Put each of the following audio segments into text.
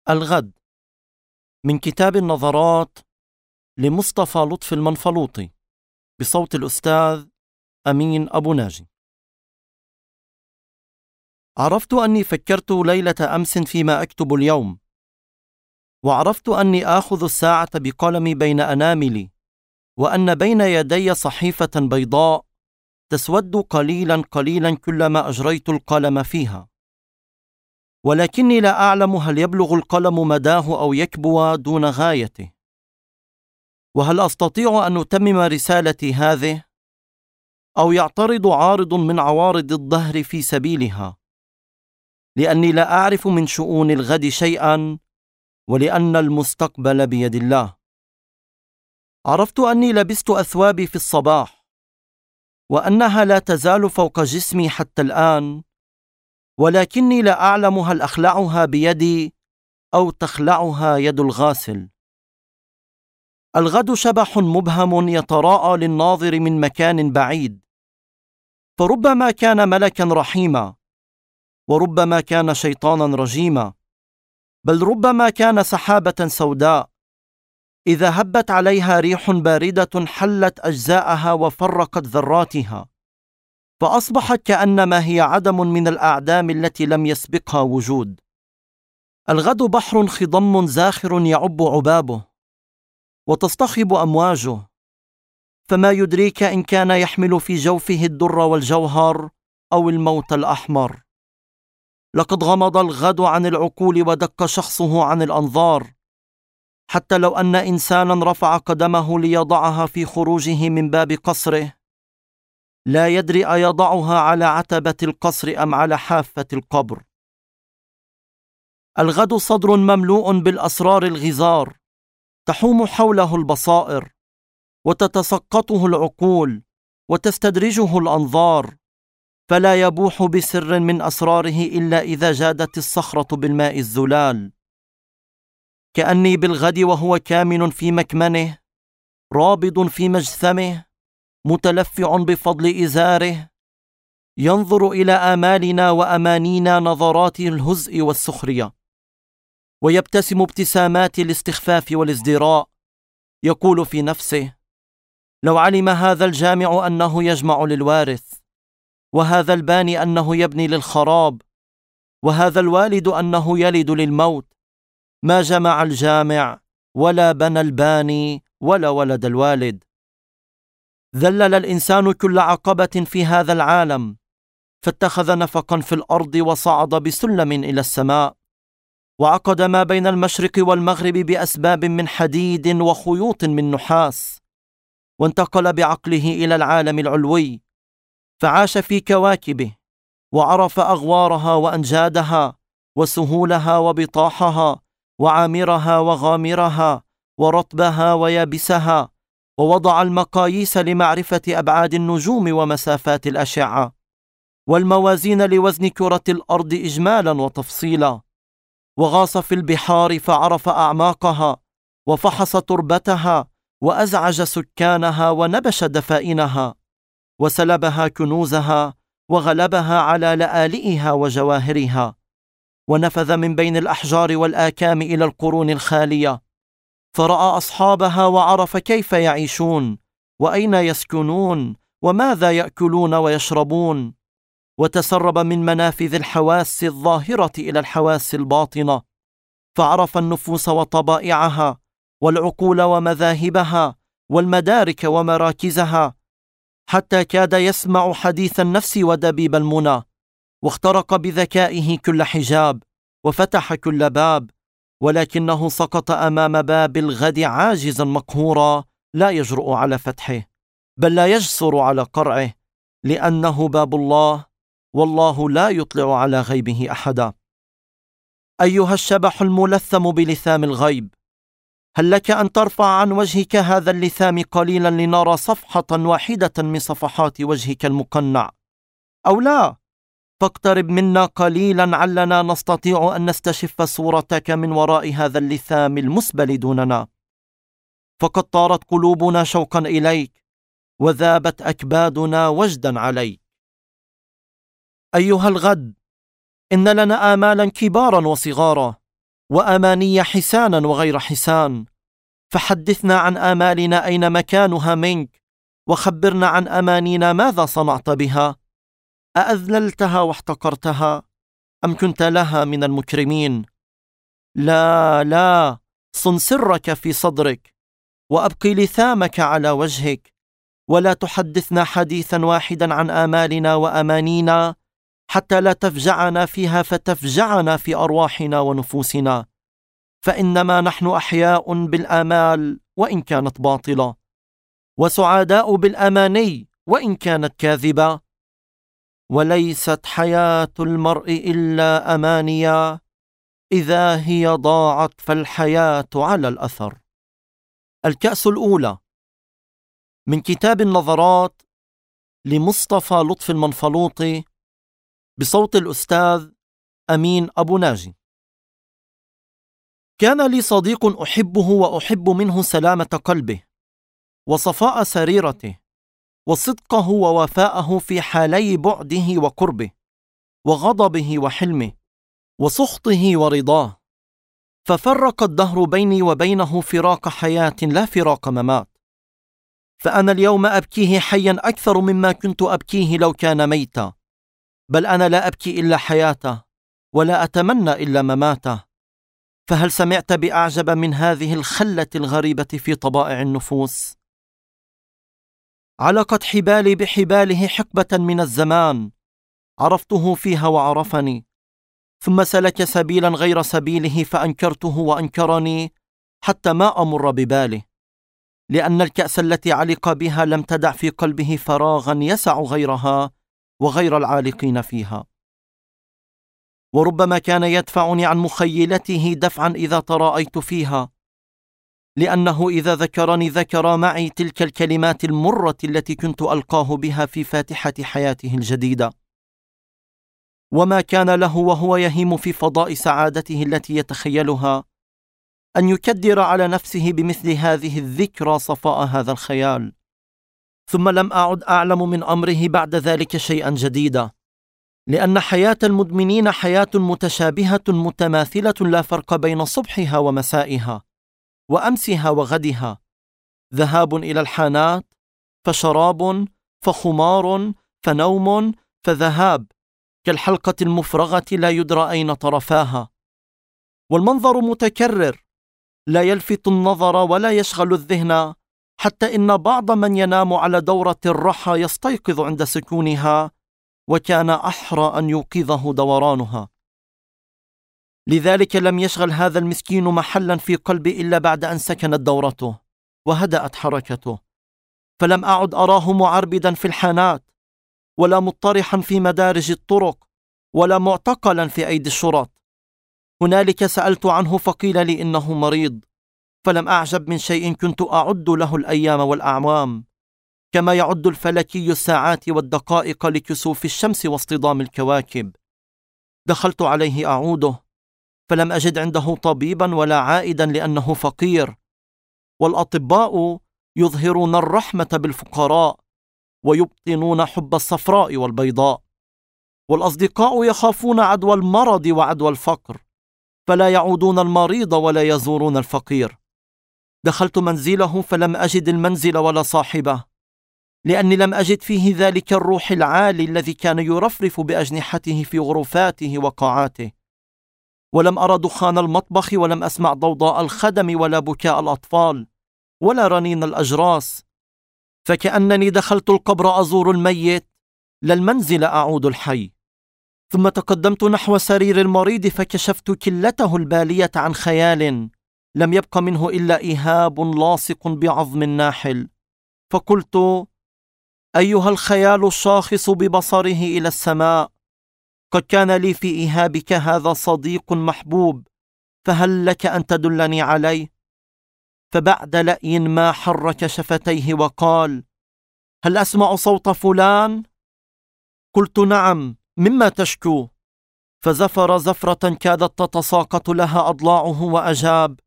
الغد من كتاب النظرات لمصطفى لطفي المنفلوطي بصوت الأستاذ أمين أبو ناجي. عرفت أني فكرت ليلة أمس فيما أكتب اليوم، وعرفت أني آخذ الساعة بقلمي بين أناملي، وأن بين يدي صحيفة بيضاء تسود قليلا قليلا كلما أجريت القلم فيها، ولكني لا أعلم هل يبلغ القلم مداه أو يكبو دون غايته، وهل أستطيع أن أتمم رسالتي هذه أو يعترض عارض من عوارض الدهر في سبيلها، لأني لا أعرف من شؤون الغد شيئا، ولأن المستقبل بيد الله. عرفت أني لبست أثوابي في الصباح، وأنها لا تزال فوق جسمي حتى الآن، ولكني لا أعلم هل أخلعها بيدي أو تخلعها يد الغاسل. الغد شبح مبهم يتراءى للناظر من مكان بعيد، فربما كان ملكا رحيما، وربما كان شيطانا رجيما، بل ربما كان سحابة سوداء إذا هبت عليها ريح باردة حلت أجزاءها وفرقت ذراتها، فأصبحت كأنما هي عدم من الأعدام التي لم يسبقها وجود. الغد بحر خضم زاخر يعب عبابه وتصطخب أمواجه، فما يدريك إن كان يحمل في جوفه الدر والجوهر أو الموت الأحمر. لقد غمض الغد عن العقول ودك شخصه عن الأنظار، حتى لو أن إنسانا رفع قدمه ليضعها في خروجه من باب قصره، لا يدري أيضعها على عتبة القصر أم على حافة القبر. الغد صدر مملوء بالأسرار الغزار، تحوم حوله البصائر، وتتسقطه العقول، وتستدرجه الأنظار، فلا يبوح بسر من أسراره إلا إذا جادت الصخرة بالماء الزلال. كأني بالغد وهو كامن في مكمنه، رابض في مجثمه، متلفع بفضل إزاره، ينظر إلى آمالنا وأمانينا نظرات الهزء والسخرية، ويبتسم ابتسامات الاستخفاف والازدراء، يقول في نفسه: لو علم هذا الجامع أنه يجمع للوارث، وهذا الباني أنه يبني للخراب، وهذا الوالد أنه يلد للموت، ما جمع الجامع ولا بنى الباني ولا ولد الوالد. ذلل الإنسان كل عقبة في هذا العالم، فاتخذ نفقا في الأرض وصعد بسلم إلى السماء، وعقد ما بين المشرق والمغرب بأسباب من حديد وخيوط من نحاس، وانتقل بعقله إلى العالم العلوي، فعاش في كواكبه، وعرف أغوارها وأنجادها وسهولها وبطاحها وعامرها وغامرها ورطبها ويابسها، ووضع المقاييس لمعرفة أبعاد النجوم ومسافات الأشعة، والموازين لوزن كرة الأرض إجمالا وتفصيلا، وغاص في البحار فعرف أعماقها، وفحص تربتها، وأزعج سكانها، ونبش دفائنها، وسلبها كنوزها، وغلبها على لآلئها وجواهرها، ونفذ من بين الأحجار والآكام إلى القرون الخالية، فرأى أصحابها وعرف كيف يعيشون، وأين يسكنون، وماذا يأكلون ويشربون، وتسرب من منافذ الحواس الظاهرة إلى الحواس الباطنة، فعرف النفوس وطبائعها، والعقول ومذاهبها، والمدارك ومراكزها، حتى كاد يسمع حديث النفس ودبيب المنى، واخترق بذكائه كل حجاب، وفتح كل باب، ولكنه سقط أمام باب الغد عاجزا مقهورا، لا يجرؤ على فتحه، بل لا يجسر على قرعه، لأنه باب الله، والله لا يطلع على غيبه أحدا. أيها الشبح الملثم بلثام الغيب، هل لك أن ترفع عن وجهك هذا اللثام قليلا لنرى صفحة واحدة من صفحات وجهك المقنع؟ أو لا، فاقترب منا قليلا علنا نستطيع أن نستشف صورتك من وراء هذا اللثام المسبل دوننا، فقد طارت قلوبنا شوقا إليك، وذابت أكبادنا وجدا عليك. أيها الغد، إن لنا آمالا كبارا وصغارا، وأماني حسانا وغير حسان، فحدثنا عن آمالنا أين مكانها منك، وخبرنا عن أمانينا ماذا صنعت بها؟ أأذللتها واحتقرتها، أم كنت لها من المكرمين؟ لا لا، صن سرك في صدرك، وأبقي لثامك على وجهك، ولا تحدثنا حديثا واحدا عن آمالنا وأمانينا، حتى لا تفجعنا فيها فتفجعنا في أرواحنا ونفوسنا، فإنما نحن أحياء بالآمال وإن كانت باطلة، وسعداء بالأماني وإن كانت كاذبة، وليست حياة المرء إلا أمانيا، إذا هي ضاعت فالحياة على الأثر. الكأس الأولى، من كتاب النظرات لمصطفى لطفي المنفلوطي، بصوت الأستاذ أمين أبو ناجي. كان لي صديق أحبه وأحب منه سلامة قلبه وصفاء سريرته وصدقه ووفاءه في حالي بعده وقربه، وغضبه وحلمه، وسخطه ورضاه، ففرق الدهر بيني وبينه فراق حياة لا فراق ممات، فأنا اليوم أبكيه حيا أكثر مما كنت أبكيه لو كان ميتا، بل أنا لا أبكي إلا حياته ولا أتمنى إلا مماته. فهل سمعت بأعجب من هذه الخلة الغريبة في طبائع النفوس؟ علقت حبالي بحباله حقبة من الزمان، عرفته فيها وعرفني، ثم سلك سبيلا غير سبيله فأنكرته وأنكرني حتى ما أمر بباله، لأن الكأس التي علق بها لم تدع في قلبه فراغا يسع غيرها وغير العالقين فيها. وربما كان يدفعني عن مخيلته دفعا إذا تراءيت فيها، لأنه إذا ذكرني ذكر معي تلك الكلمات المرة التي كنت ألقاه بها في فاتحة حياته الجديدة. وما كان له وهو يهيم في فضاء سعادته التي يتخيلها أن يكدر على نفسه بمثل هذه الذكرى صفاء هذا الخيال. ثم لم أعد أعلم من أمره بعد ذلك شيئا جديدا، لأن حياة المدمنين حياة متشابهة متماثلة، لا فرق بين صبحها ومسائها وأمسها وغدها، ذهاب إلى الحانات فشراب فخمار فنوم فذهاب، كالحلقة المفرغة لا يدرى أين طرفاها، والمنظر متكرر لا يلفت النظر ولا يشغل الذهن، حتى إن بعض من ينام على دورة الرحى يستيقظ عند سكونها، وكان أحرى أن يوقظه دورانها. لذلك لم يشغل هذا المسكين محلا في قلبي إلا بعد أن سكنت دورته وهدأت حركته، فلم أعد أراه معربدا في الحانات، ولا مطرحا في مدارج الطرق، ولا معتقلا في أيدي الشرط. هنالك سألت عنه فقيل لي إنه مريض، فلم أعجب من شيء كنت أعد له الأيام والأعوام، كما يعد الفلكي الساعات والدقائق لكسوف الشمس واصطدام الكواكب. دخلت عليه أعوده، فلم أجد عنده طبيبا ولا عائدا لأنه فقير، والأطباء يظهرون الرحمة بالفقراء ويبطنون حب الصفراء والبيضاء، والأصدقاء يخافون عدوى المرض وعدوى الفقر، فلا يعودون المريض ولا يزورون الفقير. دخلت منزله فلم أجد المنزل ولا صاحبه، لأني لم أجد فيه ذلك الروح العالي الذي كان يرفرف بأجنحته في غرفاته وقاعاته، ولم أرى دخان المطبخ، ولم أسمع ضوضاء الخدم ولا بكاء الأطفال ولا رنين الأجراس، فكأنني دخلت القبر أزور الميت لا المنزل أعود الحي. ثم تقدمت نحو سرير المريض فكشفت كلته البالية عن خيال لم يبق منه إلا إيهاب لاصق بعظم ناحل، فقلت: أيها الخيال الشاخص ببصره إلى السماء، قد كان لي في إيهابك هذا صديق محبوب، فهل لك أن تدلني عليه؟ فبعد لأي ما حرك شفتيه وقال: هل أسمع صوت فلان؟ قلت: نعم، مما تشكو؟ فزفر زفرة كادت تتساقط لها أضلاعه وأجاب: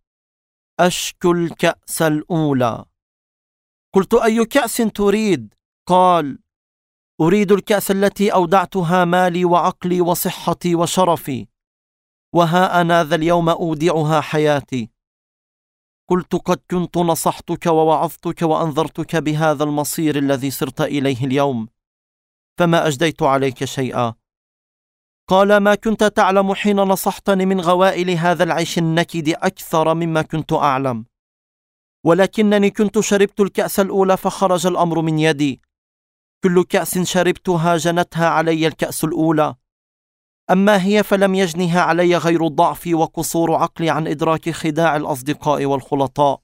أشكو الكأس الأولى. قلت: أي كأس تريد؟ قال: أريد الكأس التي أودعتها مالي وعقلي وصحتي وشرفي. وها أنا ذا اليوم أودعها حياتي. قلت قد كنت نصحتك ووعظتك وأنذرتك بهذا المصير الذي صرت إليه اليوم، فما أجديت عليك شيئا. قال: ما كنت تعلم حين نصحتني من غوائل هذا العيش النكد أكثر مما كنت أعلم، ولكنني كنت شربت الكأس الأولى فخرج الأمر من يدي. كل كأس شربتها جنتها علي الكأس الأولى، أما هي فلم يجنها علي غير ضعفي وقصور عقلي عن إدراك خداع الأصدقاء والخلطاء.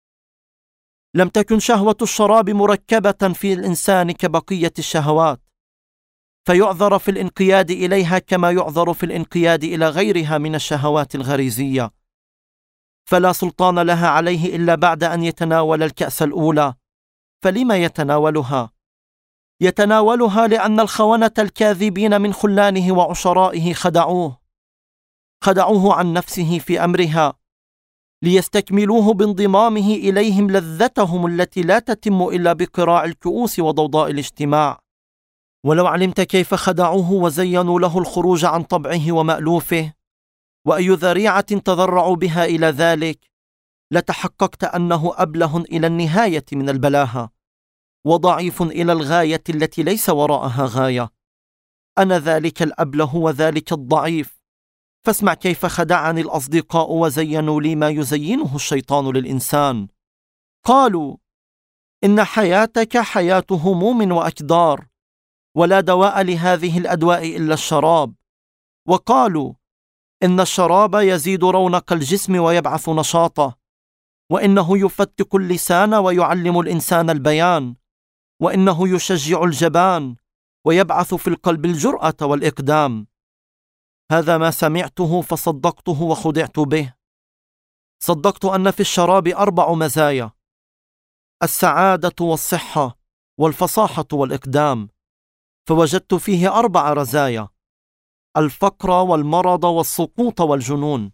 لم تكن شهوة الشراب مركبة في الإنسان كبقية الشهوات، فيعذر في الانقياد إليها كما يعذر في الانقياد إلى غيرها من الشهوات الغريزية، فلا سلطان لها عليه إلا بعد أن يتناول الكأس الأولى. فلما يتناولها؟ يتناولها لأن الخونة الكاذبين من خلانه وعشرائه خدعوه عن نفسه في أمرها، ليستكملوه بانضمامه إليهم لذتهم التي لا تتم إلا بقراع الكؤوس وضوضاء الاجتماع. ولو علمت كيف خدعوه وزينوا له الخروج عن طبعه ومألوفه، وأي ذريعة تذرعوا بها إلى ذلك، لتحققت أنه أبله إلى النهاية من البلاهة، وضعيف إلى الغاية التي ليس وراءها غاية. أنا ذلك الأبله وذلك الضعيف، فاسمع كيف خدعني الأصدقاء وزينوا لي ما يزينه الشيطان للإنسان. قالوا: إن حياتك حياة هموم وأكدار، ولا دواء لهذه الأدواء إلا الشراب. وقالوا: إن الشراب يزيد رونق الجسم ويبعث نشاطه، وإنه يفتك اللسان ويعلم الإنسان البيان، وإنه يشجع الجبان ويبعث في القلب الجرأة والإقدام. هذا ما سمعته فصدقته وخدعت به. صدقت أن في الشراب 4 مزايا: السعادة والصحة والفصاحة والإقدام، فوجدت فيه 4 رزايا: الفقر والمرض والسقوط والجنون.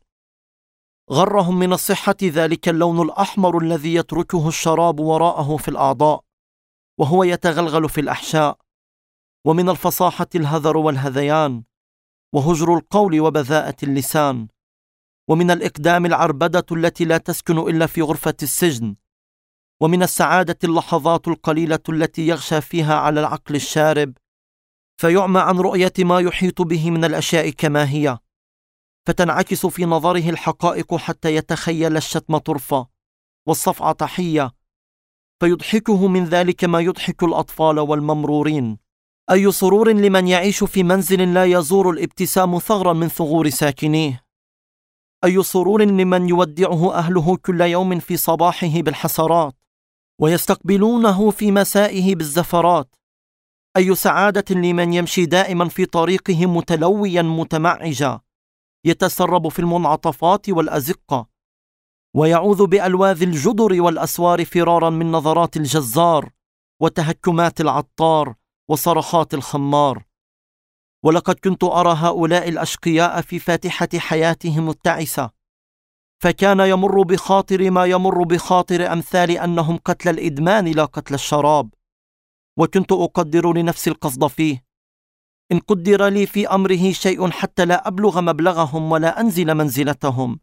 غرهم من الصحة ذلك اللون الأحمر الذي يتركه الشراب وراءه في الأعضاء وهو يتغلغل في الأحشاء، ومن الفصاحة الهذر والهذيان وهجر القول وبذاءة اللسان، ومن الإقدام العربدة التي لا تسكن إلا في غرفة السجن، ومن السعادة اللحظات القليلة التي يغشى فيها على العقل الشارب فيعمى عن رؤية ما يحيط به من الأشياء كما هي، فتنعكس في نظره الحقائق حتى يتخيل الشتم طرفة والصفعة تحية، فيضحكه من ذلك ما يضحك الأطفال والممرورين. أي سرور لمن يعيش في منزل لا يزور الابتسام ثغرا من ثغور ساكنيه. أي سرور لمن يودعه أهله كل يوم في صباحه بالحسرات ويستقبلونه في مسائه بالزفرات. أي سعادة لمن يمشي دائما في طريقه متلويا متمعجا، يتسرب في المنعطفات والأزقة، ويعوذ بألواذ الجدر والأسوار فرارا من نظرات الجزار وتهكمات العطار وصرخات الخمار. ولقد كنت أرى هؤلاء الأشقياء في فاتحة حياتهم التعسة، فكان يمر بخاطر ما يمر بخاطر أمثال أنهم قتل الإدمان لا قتل الشراب، وكنت أقدر لنفسي القصد فيه. إن قدر لي في أمره شيء حتى لا أبلغ مبلغهم ولا أنزل منزلتهم.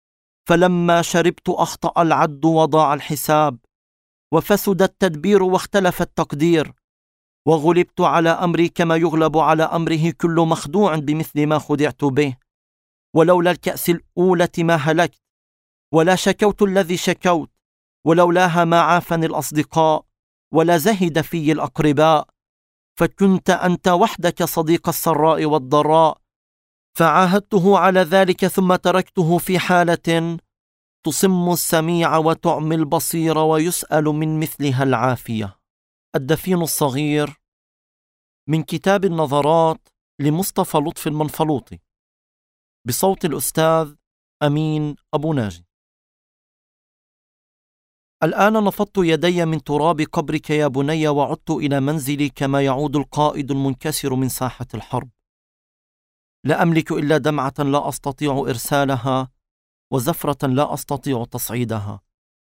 فلما شربت أخطأ العد وضاع الحساب، وفسد التدبير واختلف التقدير، وغلبت على أمري كما يغلب على أمره كل مخدوع بمثل ما خدعت به. ولولا الكأس الأولى ما هلكت، ولا شكوت الذي شكوت، ولولاها ما عافني الأصدقاء، ولا زهد في الأقرباء، فكنت أنت وحدك صديق السراء والضراء. فعاهدته على ذلك ثم تركته في حالة تصم السميع وتعمي البصير ويسأل من مثلها العافية. الدفين الصغير، من كتاب النظرات لمصطفى لطفي المنفلوطي، بصوت الأستاذ أمين أبو ناجي. الآن نفضت يدي من تراب قبرك يا بني، وعدت إلى منزلي كما يعود القائد المنكسر من ساحة الحرب. لا أملك إلا دمعة لا أستطيع إرسالها، وزفرة لا أستطيع تصعيدها.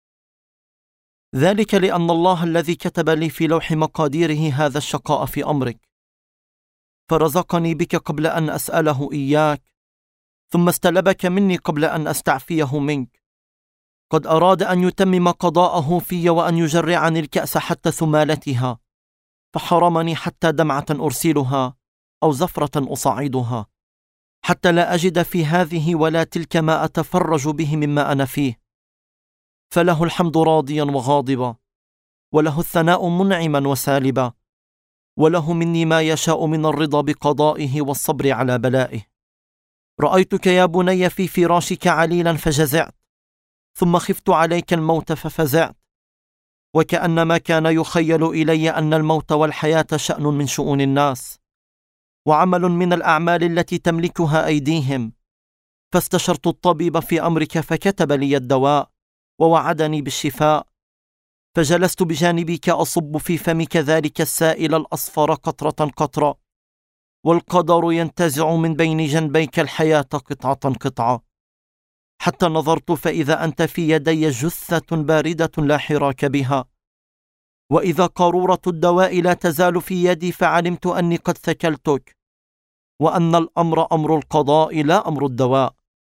ذلك لأن الله الذي كتب لي في لوح مقاديره هذا الشقاء في أمرك، فرزقني بك قبل أن أسأله إياك، ثم استلبك مني قبل أن أستعفيه منك. قد أراد أن يتمم قضاءه في وأن يجرعني الكأس حتى ثمالتها، فحرمني حتى دمعة أرسلها أو زفرة أصعدها، حتى لا أجد في هذه ولا تلك ما أتفرج به مما أنا فيه. فله الحمد راضيا وغاضبا، وله الثناء منعما وسالبا، وله مني ما يشاء من الرضا بقضائه والصبر على بلائه. رأيتك يا بني في فراشك عليلا فجزعت، ثم خفت عليك الموت ففزعت، وكأنما كان يخيل إلي أن الموت والحياة شأن من شؤون الناس، وعمل من الأعمال التي تملكها أيديهم. فاستشرت الطبيب في أمرك فكتب لي الدواء ووعدني بالشفاء، فجلست بجانبك أصب في فمك ذلك السائل الأصفر قطرة قطرة، والقدر ينتزع من بين جنبيك الحياة قطعة قطعة، حتى نظرت فإذا أنت في يدي جثة باردة لا حراك بها، وإذا قارورة الدواء لا تزال في يدي، فعلمت أني قد ثكلتك، وأن الأمر أمر القضاء لا أمر الدواء.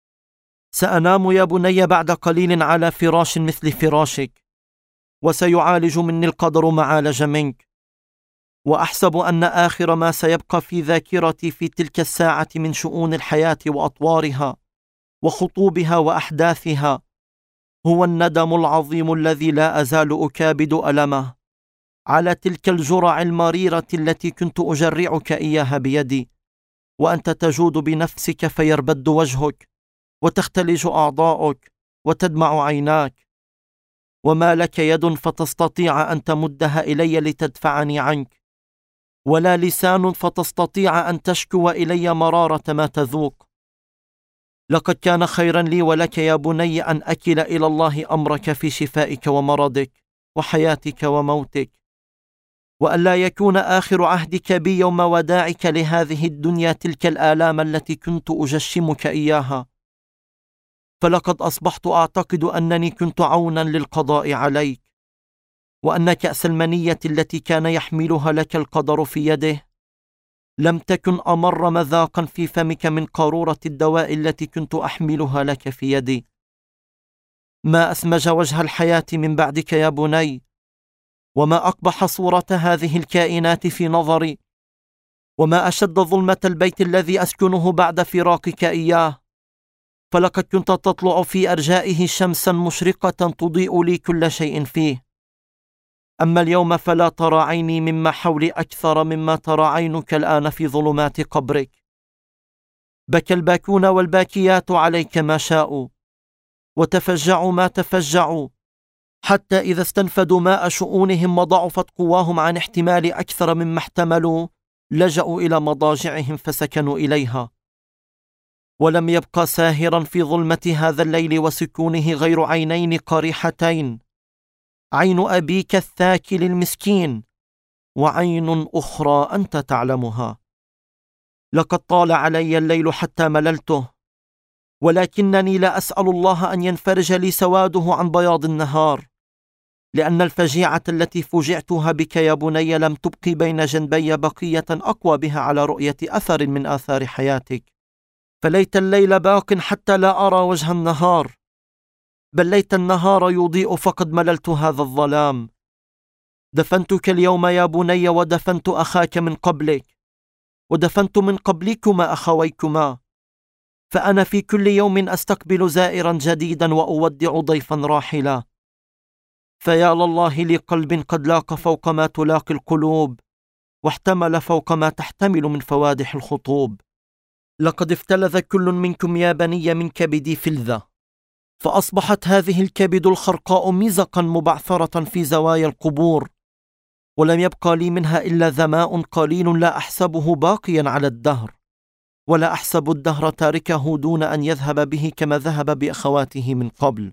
سأنام يا بني بعد قليل على فراش مثل فراشك، وسيعالج مني القدر معالج منك، وأحسب أن آخر ما سيبقى في ذاكرتي في تلك الساعة من شؤون الحياة وأطوارها وخطوبها وأحداثها هو الندم العظيم الذي لا أزال أكابد ألمه على تلك الجرع المريرة التي كنت أجرعك إياها بيدي، وأنت تجود بنفسك فيربد وجهك وتختلج أعضاؤك وتدمع عيناك، وما لك يد فتستطيع أن تمدها إلي لتدفعني عنك، ولا لسان فتستطيع أن تشكو إلي مرارة ما تذوق. لقد كان خيرا لي ولك يا بني أن أكل إلى الله أمرك في شفائك ومرضك وحياتك وموتك، وأن لا يكون آخر عهدك بي يوم وداعك لهذه الدنيا تلك الآلام التي كنت أجشمك إياها. فلقد أصبحت أعتقد أنني كنت عونا للقضاء عليك، وأن كأس المنية التي كان يحملها لك القدر في يده لم تكن أمر مذاقا في فمك من قارورة الدواء التي كنت أحملها لك في يدي. ما أسمج وجه الحياة من بعدك يا بني، وما أقبح صورة هذه الكائنات في نظري، وما أشد ظلمة البيت الذي أسكنه بعد فراقك إياه. فلقد كنت تطلع في أرجائه شمسا مشرقة تضيء لي كل شيء فيه، أما اليوم فلا ترى عيني مما حولي أكثر مما ترى عينك الآن في ظلمات قبرك. بكى الباكون والباكيات عليك ما شاءوا، وتفجعوا ما تفجعوا، حتى إذا استنفدوا ماء شؤونهم وضعفت قواهم عن احتمال أكثر مما احتملوا لجأوا إلى مضاجعهم فسكنوا إليها. ولم يبقى ساهرا في ظلمة هذا الليل وسكونه غير عينين قريحتين، عين أبيك الثاكل المسكين، وعين أخرى أنت تعلمها. لقد طال علي الليل حتى مللته، ولكنني لا أسأل الله أن ينفرج لي سواده عن بياض النهار، لأن الفجيعة التي فجعتها بك يا بني لم تبقي بين جنبي بقية أقوى بها على رؤية أثر من آثار حياتك. فليت الليل باق حتى لا أرى وجه النهار، بل ليت النهار يضيء فقد مللت هذا الظلام. دفنتك اليوم يا بني، ودفنت أخاك من قبلك، ودفنت من قبلكما أخويكما، فأنا في كل يوم أستقبل زائرا جديدا وأودع ضيفا راحلا. فيا لله لقلب قد لاق فوق ما تلاقي القلوب، واحتمل فوق ما تحتمل من فوادح الخطوب. لقد افتلذ كل منكم يا بني من كبدي فلذة، فأصبحت هذه الكبد الخرقاء مزقا مبعثرة في زوايا القبور، ولم يبقى لي منها إلا ذماء قليل لا أحسبه باقيا على الدهر، ولا أحسب الدهر تاركه دون أن يذهب به كما ذهب بأخواته من قبل.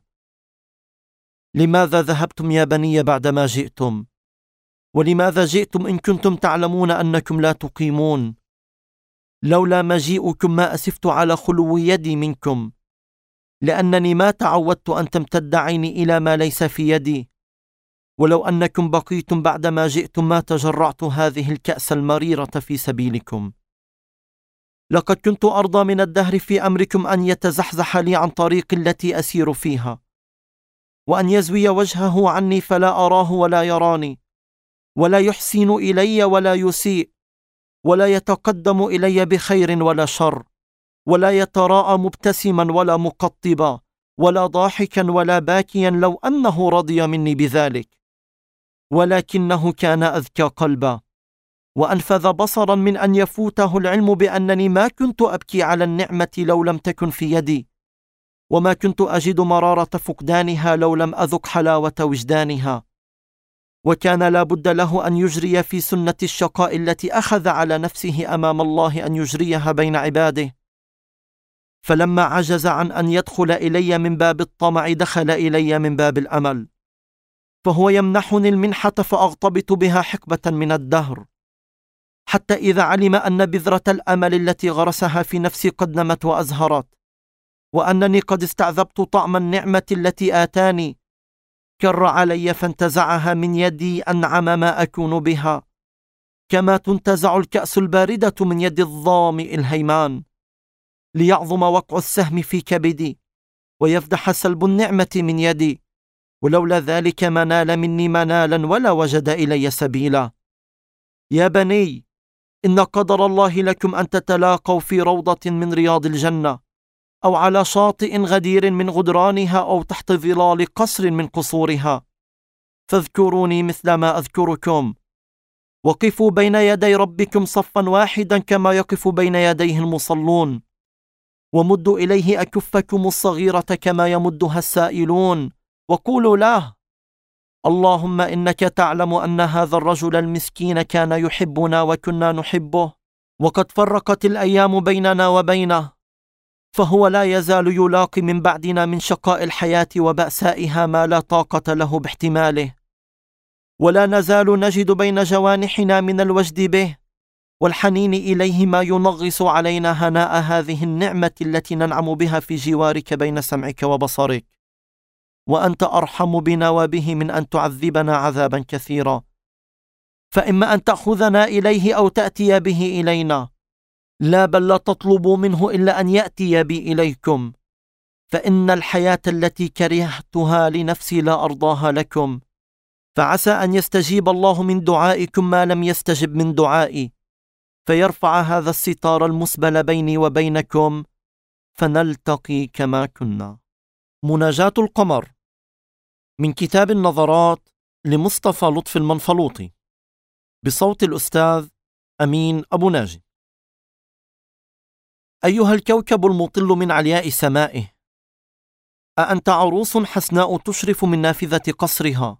لماذا ذهبتم يا بني بعدما جئتم؟ ولماذا جئتم إن كنتم تعلمون أنكم لا تقيمون؟ لولا مجيئكم ما أسفت على خلو يدي منكم، لأنني ما تعودت أن تمتد عيني إلى ما ليس في يدي. ولو أنكم بقيتم بعدما جئتم ما تجرعت هذه الكأس المريرة في سبيلكم. لقد كنت أرضى من الدهر في أمركم أن يتزحزح لي عن طريق التي أسير فيها، وأن يزوي وجهه عني فلا أراه ولا يراني، ولا يحسن إلي ولا يسيء، ولا يتقدم إلي بخير ولا شر، ولا يتراءى مبتسما ولا مقطبا، ولا ضاحكا ولا باكيا، لو أنه رضي مني بذلك، ولكنه كان أذكى قلبا وأنفذ بصرا من أن يفوته العلم بأنني ما كنت أبكي على النعمة لو لم تكن في يدي، وما كنت أجد مرارة فقدانها لو لم أذق حلاوة وجدانها. وكان لا بد له أن يجري في سنة الشقاء التي أخذ على نفسه أمام الله أن يجريها بين عباده. فلما عجز عن أن يدخل إلي من باب الطمع دخل إلي من باب الأمل، فهو يمنحني المنحة فأغتبط بها حقبة من الدهر، حتى إذا علم أن بذرة الأمل التي غرسها في نفسي قد نمت وأزهرت، وأنني قد استعذبت طعم النعمة التي آتاني، كر علي فانتزعها من يدي أنعم ما أكون بها، كما تنتزع الكأس الباردة من يد الظامئ الهيمان، ليعظم وقع السهم في كبدي ويفدح سلب النعمة من يدي، ولولا ذلك ما نال مني منالا ولا وجد إلي سبيلا. يا بني، إن قدر الله لكم أن تتلاقوا في روضة من رياض الجنة، أو على شاطئ غدير من غدرانها، أو تحت ظلال قصر من قصورها، فاذكروني مثل ما أذكركم، وقفوا بين يدي ربكم صفا واحدا كما يقف بين يديه المصلون، ومدوا إليه أكفكم الصغيرة كما يمدها السائلون، وقولوا له: اللهم إنك تعلم أن هذا الرجل المسكين كان يحبنا وكنا نحبه، وقد فرقت الأيام بيننا وبينه، فهو لا يزال يلاقي من بعدنا من شقاء الحياة وبأسائها ما لا طاقة له باحتماله، ولا نزال نجد بين جوانحنا من الوجد به والحنين إليه ما ينغص علينا هناء هذه النعمة التي ننعم بها في جوارك بين سمعك وبصرك، وأنت أرحم بنا وبه من أن تعذبنا عذابا كثيرا. فإما أن تأخذنا إليه أو تأتي به إلينا، لا بل لا تطلبوا منه إلا أن يأتي بي إليكم، فإن الحياة التي كرهتها لنفسي لا أرضاها لكم، فعسى أن يستجيب الله من دعائكم ما لم يستجب من دعائي، فيرفع هذا الستار المسبل بيني وبينكم، فنلتقي كما كنا. مناجاة القمر، من كتاب النظرات لمصطفى لطفي المنفلوطي، بصوت الأستاذ أمين أبو ناجي. أيها الكوكب المطل من علياء سمائه، أأنت عروس حسناء تشرف من نافذة قصرها،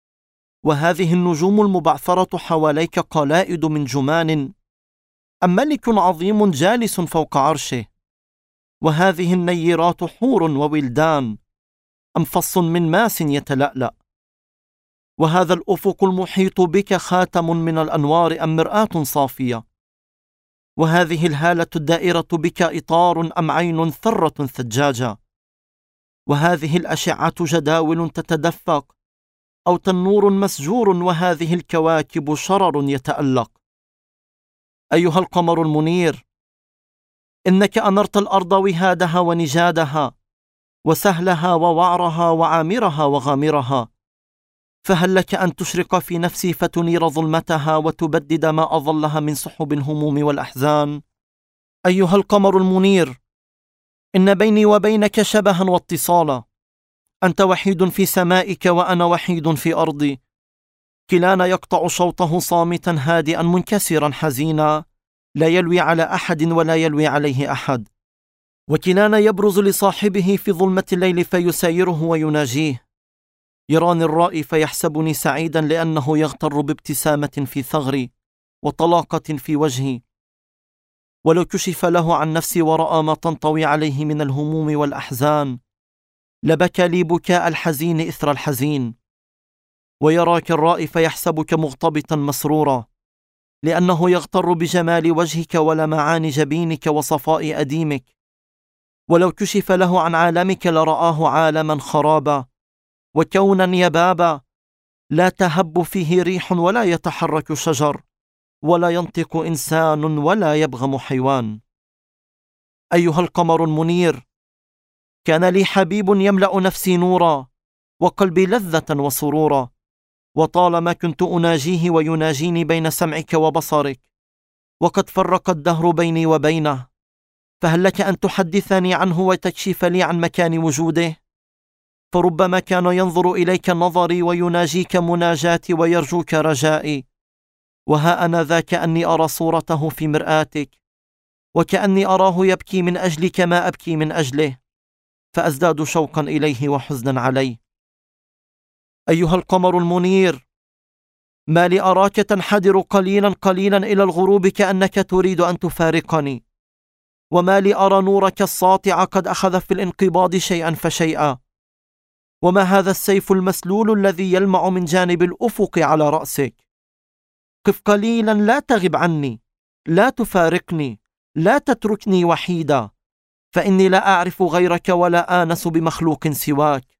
وهذه النجوم المبعثرة حواليك قلائد من جمان، أم ملك عظيم جالس فوق عرشه، وهذه النيرات حور وولدان، أم فص من ماس يتلألأ، وهذا الأفق المحيط بك خاتم من الأنوار أم مرآة صافية، وهذه الهالة الدائرة بك إطار أم عين ثرة ثجاجة، وهذه الأشعة جداول تتدفق أو تنور مسجور، وهذه الكواكب شرر يتألق. أيها القمر المنير، إنك أنرت الأرض وهادها ونجادها وسهلها ووعرها وعامرها وغامرها، فهل لك أن تشرق في نفسي فتنير ظلمتها وتبدد ما أظلها من سحب الهموم والأحزان؟ أيها القمر المنير، إن بيني وبينك شبها واتصالا، أنت وحيد في سمائك وأنا وحيد في أرضي، كلانا يقطع شوطه صامتا هادئا منكسرا حزينا، لا يلوي على أحد ولا يلوي عليه أحد، وكلانا يبرز لصاحبه في ظلمة الليل فيسايره ويناجيه. يراني الرائي فيحسبني سعيدا لأنه يغتر بابتسامة في ثغري وطلاقة في وجهي، ولو كشف له عن نفسي ورأى ما تنطوي عليه من الهموم والأحزان لبكى لي بكاء الحزين إثر الحزين. ويراك الرائي فيحسبك مغتبطا مسرورا لأنه يغتر بجمال وجهك ولمعان جبينك وصفاء أديمك، ولو كشف له عن عالمك لرآه عالما خرابا وكونا يبابا، لا تهب فيه ريح ولا يتحرك شجر ولا ينطق إنسان ولا يبغم حيوان. أيها القمر المنير، كان لي حبيب يملأ نفسي نورا وقلبي لذة وسرورا، وطالما كنت أناجيه ويناجيني بين سمعك وبصرك، وقد فرق الدهر بيني وبينه، فهل لك أن تحدثني عنه وتكشف لي عن مكان وجوده؟ فربما كان ينظر إليك نظري ويناجيك مناجاتي ويرجوك رجائي، وها أنا ذا كأني أرى صورته في مرآتك، وكأني أراه يبكي من أجلك ما أبكي من أجله، فأزداد شوقا إليه وحزنا عليه. أيها القمر المنير، ما لي أراك تنحدر قليلا قليلا إلى الغروب كأنك تريد أن تفارقني، وما لي أرى نورك الساطع قد أخذ في الانقباض شيئا فشيئا، وما هذا السيف المسلول الذي يلمع من جانب الأفق على رأسك؟ قف قليلا، لا تغب عني، لا تفارقني، لا تتركني وحيدا، فإني لا أعرف غيرك ولا آنس بمخلوق سواك.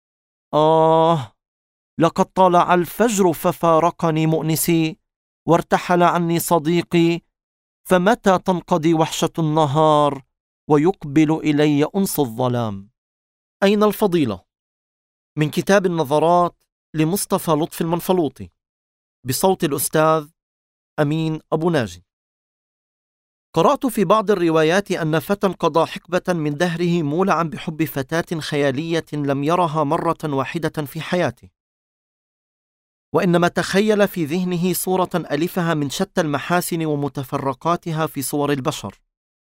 لقد طلع الفجر ففارقني مؤنسي، وارتحل عني صديقي، فمتى تنقضي وحشة النهار ويقبل إلي أنس الظلام؟ أين الفضيلة؟ من كتاب النظرات لمصطفى لطفي المنفلوطي، بصوت الأستاذ أمين أبو ناجي. قرأت في بعض الروايات أن فتى قضى حقبة من دهره مولعا بحب فتاة خيالية لم يرها مرة واحدة في حياته، وإنما تخيل في ذهنه صورة ألفها من شتى المحاسن ومتفرقاتها في صور البشر،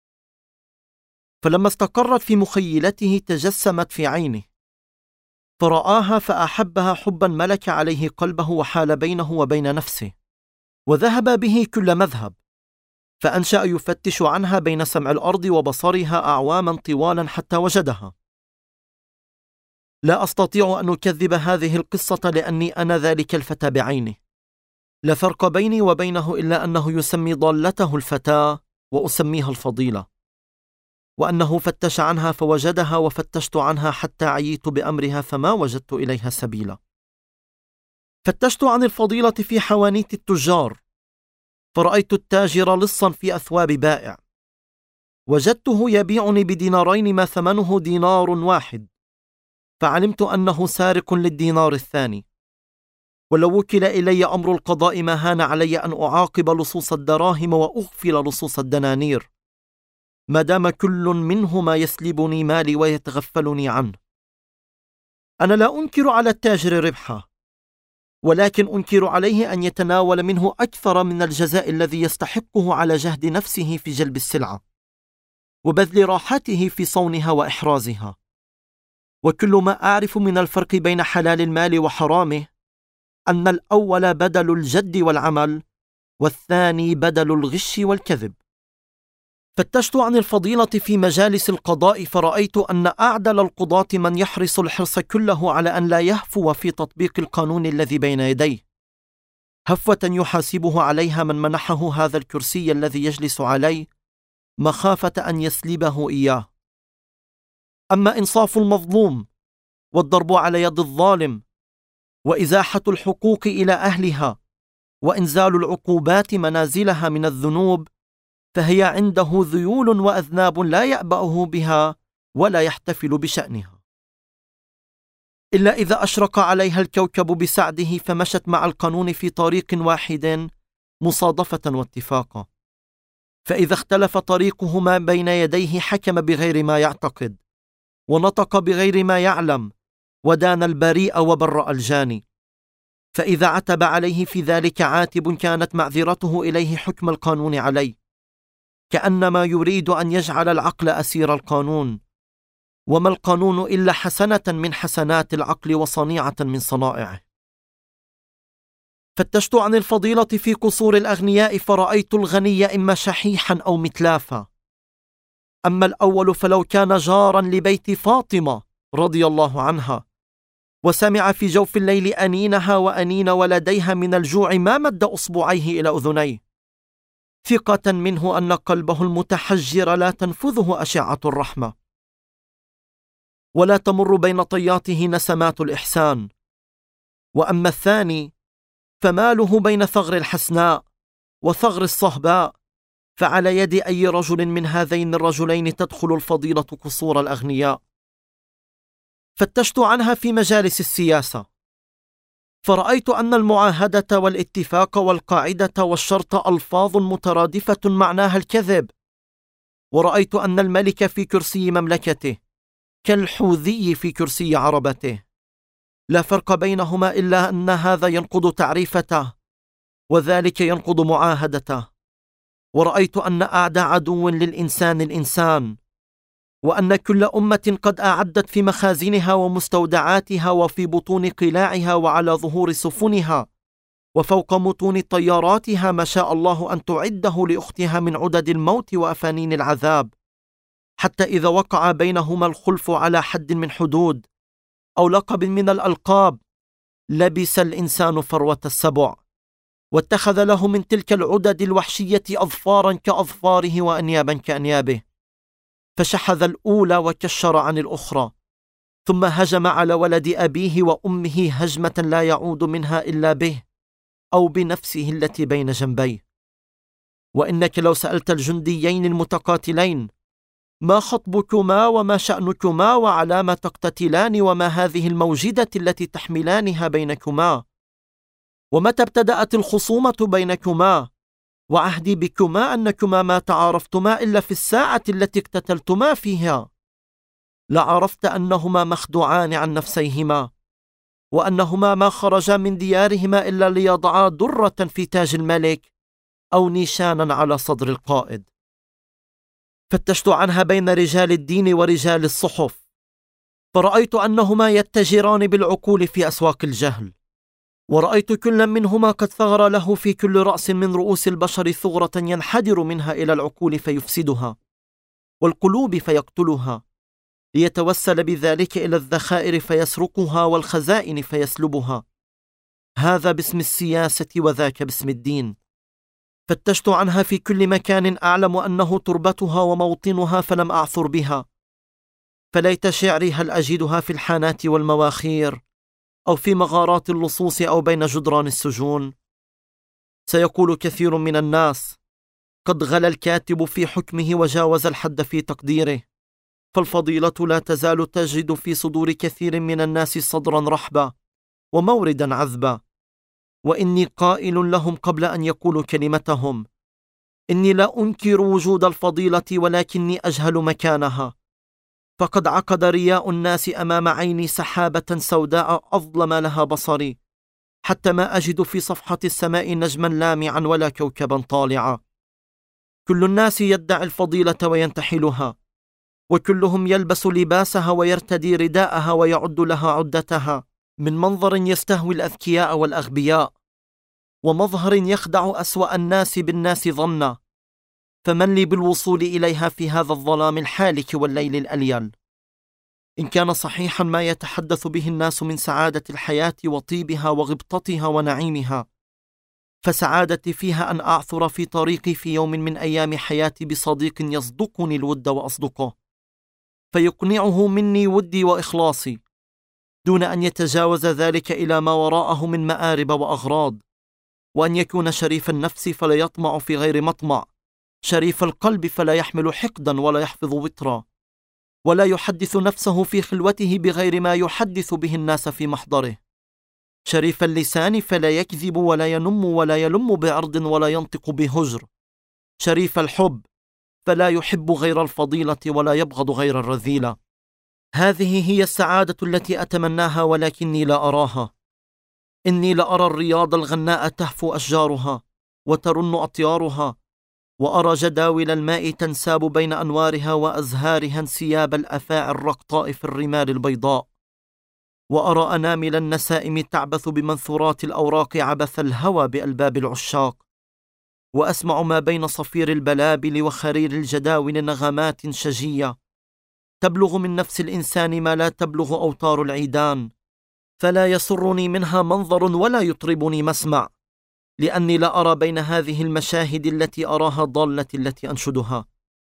فلما استقرت في مخيلته تجسمت في عينه، فرآها فأحبها حبا ملك عليه قلبه وحال بينه وبين نفسه، وذهب به كل مذهب، فأنشأ يفتش عنها بين سمع الأرض وبصرها أعواما طوالا حتى وجدها. لا أستطيع أن أكذب هذه القصة لأني أنا ذلك الفتى بعينه، لا فرق بيني وبينه إلا أنه يسمي ضالته الفتاة وأسميها الفضيلة، وأنه فتش عنها فوجدها، وفتشت عنها حتى عييت بأمرها فما وجدت إليها سبيلا. فتشت عن الفضيلة في حوانيت التجار، فرأيت التاجر لصا في أثواب بائع، وجدته يبيعني بدينارين ما ثمنه دينار واحد، فعلمت أنه سارق للدينار الثاني، ولو وكل إلي أمر القضاء ما هان علي أن أعاقب لصوص الدراهم وأغفل لصوص الدنانير، ما دام كل منهما يسلبني مالي ويتغفلني عنه. أنا لا أنكر على التاجر ربحه، ولكن أنكر عليه أن يتناول منه أكثر من الجزاء الذي يستحقه على جهد نفسه في جلب السلعة، وبذل راحته في صونها وإحرازها. وكل ما أعرف من الفرق بين حلال المال وحرامه أن الأول بدل الجد والعمل، والثاني بدل الغش والكذب. فتشت عن الفضيلة في مجالس القضاء، فرأيت أن أعدل القضاة من يحرص الحرص كله على أن لا يهفو في تطبيق القانون الذي بين يديه، هفوة يحاسبه عليها من منحه هذا الكرسي الذي يجلس عليه مخافة أن يسلبه إياه. أما إنصاف المظلوم والضرب على يد الظالم وإزاحة الحقوق إلى أهلها وإنزال العقوبات منازلها من الذنوب، فهي عنده ذيول وأذناب لا يأبأه بها ولا يحتفل بشأنها، إلا إذا أشرق عليها الكوكب بسعده فمشت مع القانون في طريق واحد مصادفة واتفاقا، فإذا اختلف طريقهما بين يديه حكم بغير ما يعتقد، ونطق بغير ما يعلم، ودان البريء وبرأ الجاني، فإذا عتب عليه في ذلك عاتب كانت معذرته إليه حكم القانون عليه، كأنما يريد أن يجعل العقل أسير القانون، وما القانون إلا حسنة من حسنات العقل وصنيعة من صنائعه. فتشت عن الفضيلة في قصور الأغنياء، فرأيت الغني إما شحيحا أو متلافا. أما الأول فلو كان جارا لبيت فاطمة رضي الله عنها، وسمع في جوف الليل أنينها وأنين ولديها من الجوع ما مد أصبعيه إلى أذنيه، ثقة منه أن قلبه المتحجر لا تنفذه أشعة الرحمة، ولا تمر بين طياته نسمات الإحسان. وأما الثاني فماله بين ثغر الحسناء وثغر الصهباء، فعلى يد أي رجل من هذين الرجلين تدخل الفضيلة قصور الأغنياء. فتشت عنها في مجالس السياسة، فرأيت أن المعاهدة والاتفاق والقاعدة والشرط ألفاظ مترادفة معناها الكذب، ورأيت أن الملك في كرسي مملكته كالحوذي في كرسي عربته، لا فرق بينهما إلا أن هذا ينقض تعريفته وذلك ينقض معاهدته. ورأيت أن أعدى عدو للإنسان الإنسان، وأن كل أمة قد أعدت في مخازنها ومستودعاتها وفي بطون قلاعها وعلى ظهور سفنها وفوق متون طياراتها ما شاء الله أن تعده لأختها من عدد الموت وأفانين العذاب، حتى إذا وقع بينهما الخلف على حد من حدود أو لقب من الألقاب لبس الإنسان فروة السبع، واتخذ له من تلك العدد الوحشية أظفارا كأظفاره وأنيابا كأنيابه، فشحذ الأولى وكشر عن الأخرى، ثم هجم على ولد أبيه وأمه هجمة لا يعود منها إلا به أو بنفسه التي بين جنبيه. وإنك لو سألت الجنديين المتقاتلين ما خطبكما وما شأنكما وعلى ما تقتتلان وما هذه الموجدة التي تحملانها بينكما، ومتى ابتدأت الخصومة بينكما، وعهدي بكما أنكما ما تعارفتما إلا في الساعة التي اقتتلتما فيها، لعرفت أنهما مخدوعان عن نفسيهما، وأنهما ما خرجا من ديارهما إلا ليضعا درة في تاج الملك أو نيشانا على صدر القائد. فتشت عنها بين رجال الدين ورجال الصحف، فرأيت أنهما يتجران بالعقول في أسواق الجهل، ورأيت كل منهما قد ثغر له في كل رأس من رؤوس البشر ثغرة ينحدر منها إلى العقول فيفسدها والقلوب فيقتلها، ليتوسل بذلك إلى الذخائر فيسرقها والخزائن فيسلبها، هذا باسم السياسة وذاك باسم الدين. فتشت عنها في كل مكان أعلم أنه تربتها وموطنها فلم أعثر بها، فليت شعري هل أجدها في الحانات والمواخير أو في مغارات اللصوص أو بين جدران السجون. سيقول كثير من الناس قد غلا الكاتب في حكمه وجاوز الحد في تقديره، فالفضيلة لا تزال تجد في صدور كثير من الناس صدرا رحبا وموردا عذبا. وإني قائل لهم قبل أن يقولوا كلمتهم إني لا أنكر وجود الفضيلة ولكني أجهل مكانها، فقد عقد رياء الناس أمام عيني سحابة سوداء أظلم لها بصري، حتى ما أجد في صفحة السماء نجما لامعا ولا كوكبا طالعا. كل الناس يدعي الفضيلة وينتحلها، وكلهم يلبس لباسها ويرتدي رداءها ويعد لها عدتها، من منظر يستهوي الأذكياء والأغبياء، ومظهر يخدع أسوأ الناس بالناس ظنا. فمن لي بالوصول إليها في هذا الظلام الحالك والليل الأليل؟ إن كان صحيحا ما يتحدث به الناس من سعادة الحياة وطيبها وغبطتها ونعيمها، فسعادتي فيها أن أعثر في طريقي في يوم من أيام حياتي بصديق يصدقني الود وأصدقه، فيقنعه مني ودي وإخلاصي، دون أن يتجاوز ذلك إلى ما وراءه من مآرب وأغراض، وأن يكون شريف النفس فلا يطمع في غير مطمع، شريف القلب فلا يحمل حقدا ولا يحفظ وطرا، ولا يحدث نفسه في خلوته بغير ما يحدث به الناس في محضره، شريف اللسان فلا يكذب ولا ينم ولا يلم بعرض ولا ينطق بهجر، شريف الحب فلا يحب غير الفضيلة ولا يبغض غير الرذيلة. هذه هي السعادة التي أتمناها ولكني لا أراها. إني لأرى الرياض الغناء تهفو أشجارها وترن أطيارها، وأرى جداول الماء تنساب بين أنوارها وأزهارها انسياب الأفاعي الرقطاء في الرمال البيضاء، وأرى أنامل النسائم تعبث بمنثورات الأوراق عبث الهوى بألباب العشاق، وأسمع ما بين صفير البلابل وخرير الجداول نغمات شجية تبلغ من نفس الإنسان ما لا تبلغ أوتار العيدان، فلا يسرني منها منظر ولا يطربني مسمع، لأني لا أرى بين هذه المشاهد التي أراها ضالة التي أنشدها.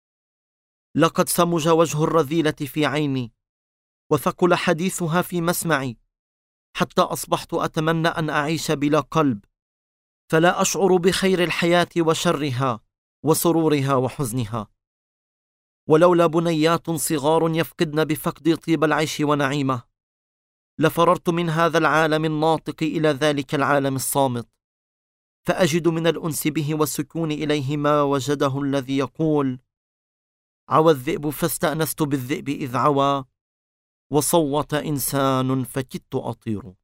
لقد سمج وجه الرذيلة في عيني وثقل حديثها في مسمعي، حتى أصبحت أتمنى أن أعيش بلا قلب، فلا أشعر بخير الحياة وشرها، وسرورها وحزنها. ولولا بنيات صغار يفقدن بفقد طيب العيش ونعيمه، لفررت من هذا العالم الناطق إلى ذلك العالم الصامت، فأجد من الأنس به والسكون إليه ما وجده الذي يقول: عوى الذئب فاستأنست بالذئب إذ عوى، وصوت إنسان فكدت أطير.